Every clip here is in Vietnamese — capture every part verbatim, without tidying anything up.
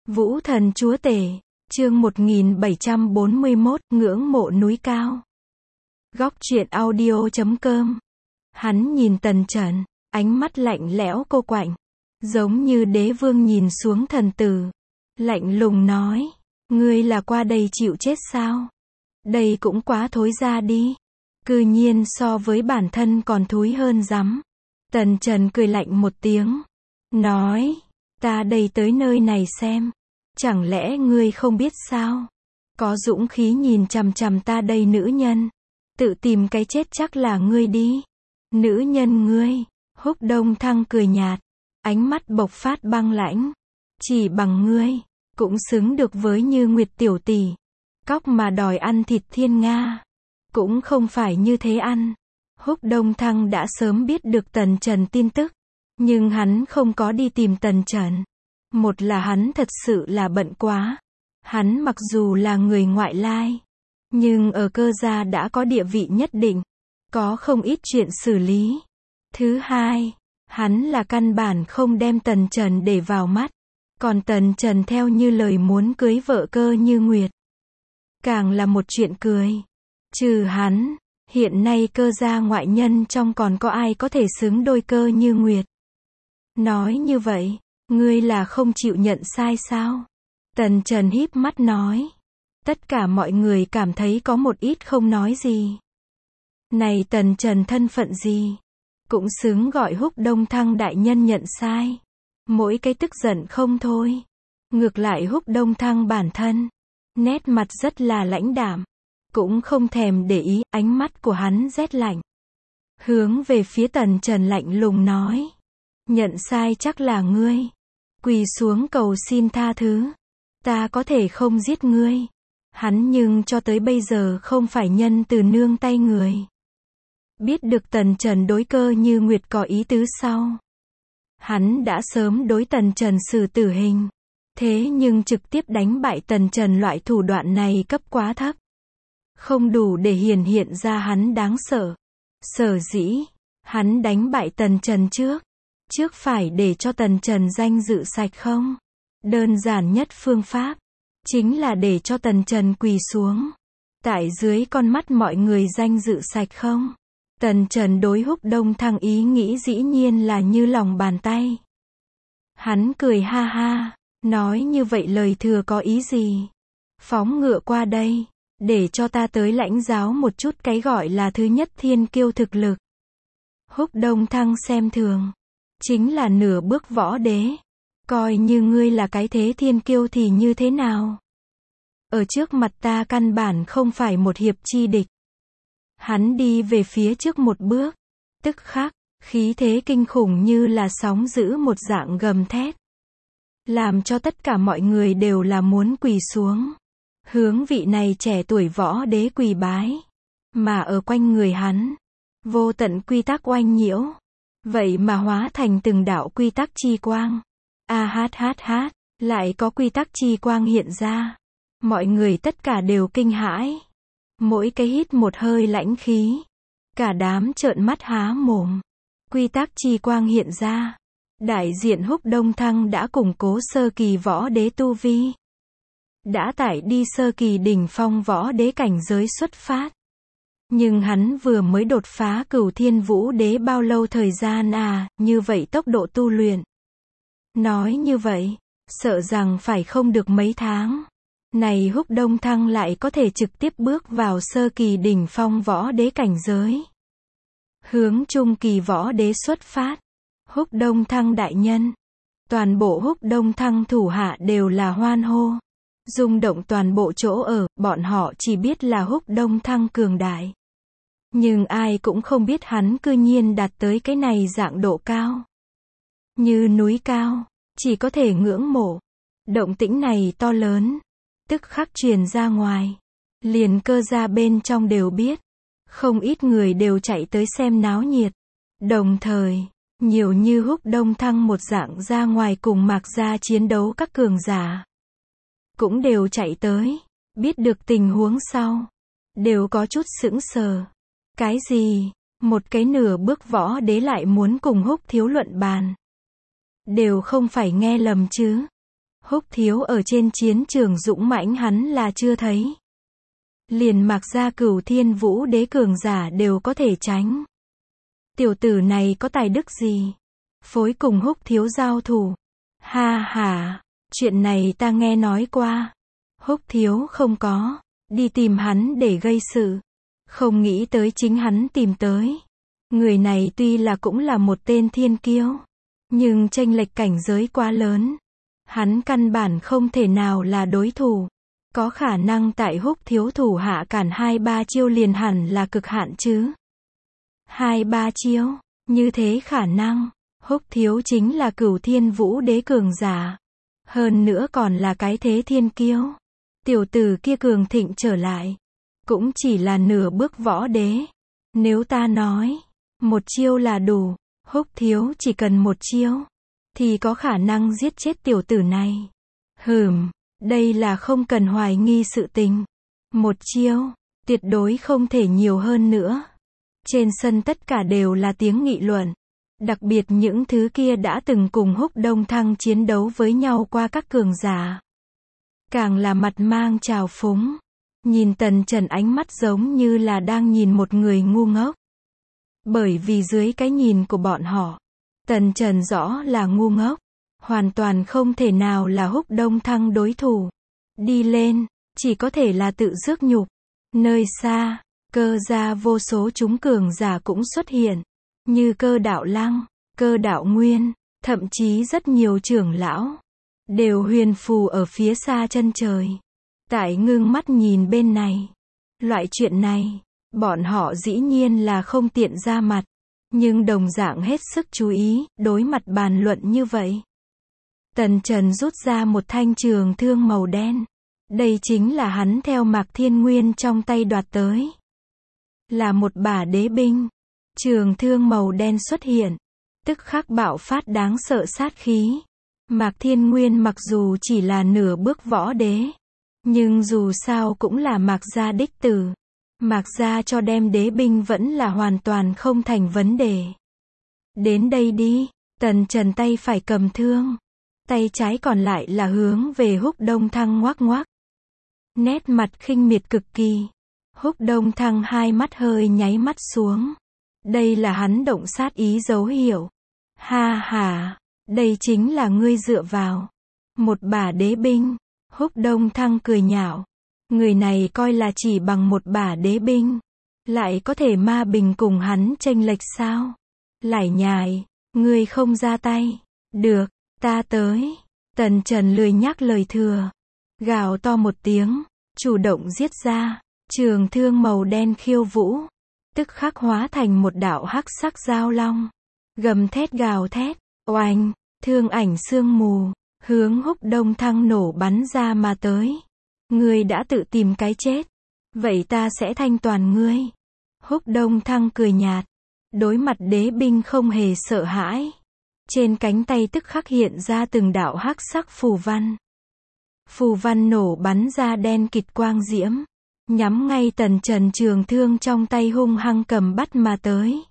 Vũ thần chúa tể, chương một nghìn bảy trăm bốn mươi mốt, ngưỡng mộ núi cao. Góc truyện audio chấm com. Hắn nhìn Tần Trần, ánh mắt lạnh lẽo cô quạnh, giống như đế vương nhìn xuống thần tử. Lạnh lùng nói, ngươi là qua đây chịu chết sao? Đây cũng quá thối ra đi. Cư nhiên so với bản thân còn thúi hơn rắm. Tần Trần cười lạnh một tiếng, nói, ta đây tới nơi này xem. Chẳng lẽ ngươi không biết sao? Có dũng khí nhìn chằm chằm ta đây nữ nhân. Tự tìm cái chết chắc là ngươi đi. Nữ nhân ngươi. Húc Đông Thăng cười nhạt, ánh mắt bộc phát băng lãnh. Chỉ bằng ngươi, cũng xứng được với Như Nguyệt tiểu tỷ. Cóc mà đòi ăn thịt thiên nga. Cũng không phải như thế ăn. Húc Đông Thăng đã sớm biết được Tần Trần tin tức. Nhưng hắn không có đi tìm Tần Trần. Một là hắn thật sự là bận quá. Hắn mặc dù là người ngoại lai, nhưng ở Cơ gia đã có địa vị nhất định. Có không ít chuyện xử lý. Thứ hai, hắn là căn bản không đem Tần Trần để vào mắt. Còn Tần Trần theo như lời muốn cưới vợ Cơ Như Nguyệt. Càng là một chuyện cười. Trừ hắn, hiện nay Cơ gia ngoại nhân trong còn có ai có thể xứng đôi Cơ Như Nguyệt. Nói như vậy, ngươi là không chịu nhận sai sao? Tần Trần híp mắt nói. Tất cả mọi người cảm thấy có một ít không nói gì. Này Tần Trần thân phận gì? Cũng xứng gọi Húc Đông Thăng đại nhân nhận sai. Mỗi cái tức giận không thôi. Ngược lại Húc Đông Thăng bản thân, nét mặt rất là lãnh đạm. Cũng không thèm để ý, ánh mắt của hắn rét lạnh. Hướng về phía Tần Trần lạnh lùng nói. Nhận sai chắc là ngươi. Quỳ xuống cầu xin tha thứ. Ta có thể không giết ngươi. Hắn nhưng cho tới bây giờ không phải nhân từ nương tay người. Biết được Tần Trần đối Cơ Như Nguyệt có ý tứ sau. Hắn đã sớm đối Tần Trần xử tử hình. Thế nhưng trực tiếp đánh bại Tần Trần loại thủ đoạn này cấp quá thấp. Không đủ để hiển hiện ra hắn đáng sợ. Sở dĩ, hắn đánh bại Tần Trần trước. Trước phải để cho Tần Trần danh dự sạch không? Đơn giản nhất phương pháp, chính là để cho Tần Trần quỳ xuống. Tại dưới con mắt mọi người danh dự sạch không? Tần Trần đối Húc Đông Thăng ý nghĩ dĩ nhiên là như lòng bàn tay. Hắn cười ha ha, nói như vậy lời thừa có ý gì? Phóng ngựa qua đây, để cho ta tới lãnh giáo một chút cái gọi là thứ nhất thiên kiêu thực lực. Húc Đông Thăng xem thường. Chính là nửa bước võ đế. Coi như ngươi là cái thế thiên kiêu thì như thế nào? Ở trước mặt ta căn bản không phải một hiệp chi địch. Hắn đi về phía trước một bước. Tức khắc, khí thế kinh khủng như là sóng dữ một dạng gầm thét. Làm cho tất cả mọi người đều là muốn quỳ xuống. Hướng vị này trẻ tuổi võ đế quỳ bái. Mà ở quanh người hắn, vô tận quy tắc oanh nhiễu. Vậy mà hóa thành từng đạo quy tắc chi quang. A hát hát hát, lại có quy tắc chi quang hiện ra. Mọi người tất cả đều kinh hãi. Mỗi cái hít một hơi lãnh khí. Cả đám trợn mắt há mồm. Quy tắc chi quang hiện ra. Đại diện Húc Đông Thăng đã củng cố sơ kỳ võ đế tu vi. Đã tải đi sơ kỳ đỉnh phong võ đế cảnh giới xuất phát. Nhưng hắn vừa mới đột phá Cửu Thiên Vũ Đế bao lâu thời gian à, như vậy tốc độ tu luyện. Nói như vậy, sợ rằng phải không được mấy tháng. Này Húc Đông Thăng lại có thể trực tiếp bước vào sơ kỳ đỉnh phong võ đế cảnh giới. Hướng trung kỳ võ đế xuất phát. Húc Đông Thăng đại nhân. Toàn bộ Húc Đông Thăng thủ hạ đều là hoan hô. Rung động toàn bộ chỗ ở, bọn họ chỉ biết là Húc Đông Thăng cường đại. Nhưng ai cũng không biết hắn cư nhiên đạt tới cái này dạng độ cao. Như núi cao, chỉ có thể ngưỡng mộ. Động tĩnh này to lớn, tức khắc truyền ra ngoài. Liền Cơ gia bên trong đều biết. Không ít người đều chạy tới xem náo nhiệt. Đồng thời, nhiều như Húc Đông Thăng một dạng ra ngoài cùng Mạc gia chiến đấu các cường giả. Cũng đều chạy tới, biết được tình huống sau. Đều có chút sững sờ. Cái gì? Một cái nửa bước võ đế lại muốn cùng Húc thiếu luận bàn. Đều không phải nghe lầm chứ. Húc thiếu ở trên chiến trường dũng mãnh hắn là chưa thấy. Liền Mạc gia Cửu Thiên Vũ Đế cường giả đều có thể tránh. Tiểu tử này có tài đức gì? Phối cùng Húc thiếu giao thủ. Ha ha, chuyện này ta nghe nói qua. Húc thiếu không có, đi tìm hắn để gây sự. Không nghĩ tới chính hắn tìm tới. Người này tuy là cũng là một tên thiên kiêu, nhưng chênh lệch cảnh giới quá lớn. Hắn căn bản không thể nào là đối thủ. Có khả năng tại Húc thiếu thủ hạ cản hai ba chiêu liền hẳn là cực hạn chứ. Hai ba chiêu, như thế khả năng. Húc thiếu chính là Cửu Thiên Vũ Đế cường giả. Hơn nữa còn là cái thế thiên kiêu. Tiểu tử kia cường thịnh trở lại. Cũng chỉ là nửa bước võ đế. Nếu ta nói, một chiêu là đủ, Húc thiếu chỉ cần một chiêu, thì có khả năng giết chết tiểu tử này. Hừm, đây là không cần hoài nghi sự tình. Một chiêu, tuyệt đối không thể nhiều hơn nữa. Trên sân tất cả đều là tiếng nghị luận. Đặc biệt những thứ kia đã từng cùng Húc Đông Thăng chiến đấu với nhau qua các cường giả. Càng là mặt mang trào phúng. Nhìn Tần Trần ánh mắt giống như là đang nhìn một người ngu ngốc. Bởi vì dưới cái nhìn của bọn họ, Tần Trần rõ là ngu ngốc. Hoàn toàn không thể nào là Húc Đông Thăng đối thủ. Đi lên, chỉ có thể là tự rước nhục. Nơi xa, Cơ gia vô số chúng cường giả cũng xuất hiện. Như Cơ Đạo Lăng, Cơ Đạo Nguyên, thậm chí rất nhiều trưởng lão. Đều huyền phù ở phía xa chân trời. Tại ngưng mắt nhìn bên này. Loại chuyện này, bọn họ dĩ nhiên là không tiện ra mặt. Nhưng đồng dạng hết sức chú ý, đối mặt bàn luận như vậy. Tần Trần rút ra một thanh trường thương màu đen. Đây chính là hắn theo Mạc Thiên Nguyên trong tay đoạt tới. Là một bả đế binh. Trường thương màu đen xuất hiện. Tức khắc bạo phát đáng sợ sát khí. Mạc Thiên Nguyên mặc dù chỉ là nửa bước võ đế. Nhưng dù sao cũng là Mạc gia đích tử. Mạc gia cho đem đế binh vẫn là hoàn toàn không thành vấn đề. Đến đây đi, Tần Trần tay phải cầm thương. Tay trái còn lại là hướng về Húc Đông Thăng ngoắc ngoắc. Nét mặt khinh miệt cực kỳ. Húc Đông Thăng hai mắt hơi nháy mắt xuống. Đây là hắn động sát ý dấu hiệu. Ha ha, đây chính là ngươi dựa vào. Một bả đế binh. Húc Đông Thăng cười nhạo. Người này coi là chỉ bằng một bả đế binh. Lại có thể ma bình cùng hắn chênh lệch sao? Lải nhải, ngươi không ra tay. Được, ta tới. Tần Trần lười nhắc lời thừa. Gào to một tiếng, chủ động giết ra. Trường thương màu đen khiêu vũ. Tức khắc hóa thành một đạo hắc sắc dao long. Gầm thét gào thét, oanh, thương ảnh sương mù. Hướng Húc Đông Thăng nổ bắn ra mà tới. Ngươi đã tự tìm cái chết. Vậy ta sẽ thanh toàn ngươi. Húc Đông Thăng cười nhạt. Đối mặt đế binh không hề sợ hãi. Trên cánh tay tức khắc hiện ra từng đạo hắc sắc phù văn. Phù văn nổ bắn ra đen kịt quang diễm. Nhắm ngay Tần Trần trường thương trong tay hung hăng cầm bắt mà tới.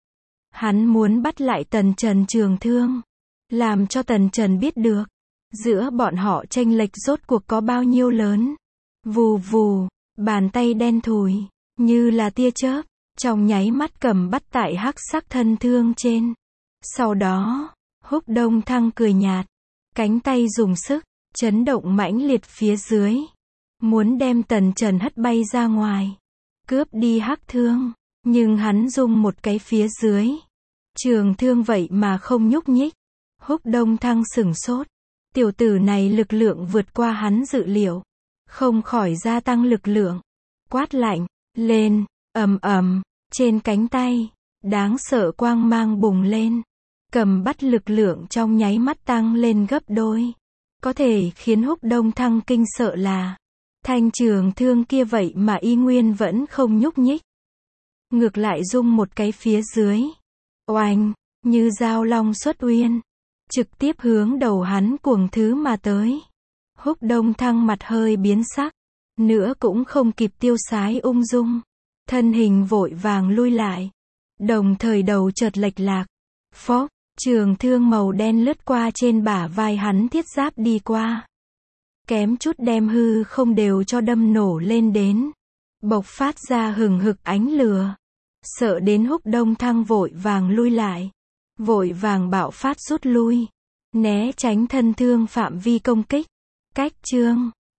Hắn muốn bắt lại Tần Trần trường thương. Làm cho Tần Trần biết được. Giữa bọn họ chênh lệch rốt cuộc có bao nhiêu lớn. Vù vù, bàn tay đen thùi, như là tia chớp, trong nháy mắt cầm bắt tại hắc sắc thân thương trên. Sau đó, Húc Đông Thăng cười nhạt, cánh tay dùng sức, chấn động mãnh liệt phía dưới. Muốn đem Tần Trần hất bay ra ngoài, cướp đi hắc thương, nhưng hắn dùng một cái phía dưới. Trường thương vậy mà không nhúc nhích. Húc Đông Thăng sửng sốt. Tiểu tử này lực lượng vượt qua hắn dự liệu. Không khỏi gia tăng lực lượng. Quát lạnh, lên, ầm ầm, trên cánh tay. Đáng sợ quang mang bùng lên. Cầm bắt lực lượng trong nháy mắt tăng lên gấp đôi. Có thể khiến Húc Đông Thăng kinh sợ là. Thanh trường thương kia vậy mà y nguyên vẫn không nhúc nhích. Ngược lại dung một cái phía dưới. Oanh, như dao long xuất uyên. Trực tiếp hướng đầu hắn cuồng thứ mà tới. Húc Đông Thăng mặt hơi biến sắc. Nữa cũng không kịp tiêu sái ung dung. Thân hình vội vàng lui lại. Đồng thời đầu chợt lệch lạc. Phốc, Trường thương màu đen lướt qua trên bả vai hắn, thiết giáp đi qua. Kém chút đem hư không đều cho đâm nổ lên đến. Bộc phát ra hừng hực ánh lửa. Sợ đến Húc Đông Thăng vội vàng lui lại. Vội vàng bạo phát rút lui. Né tránh thân thương phạm vi công kích. Cách chương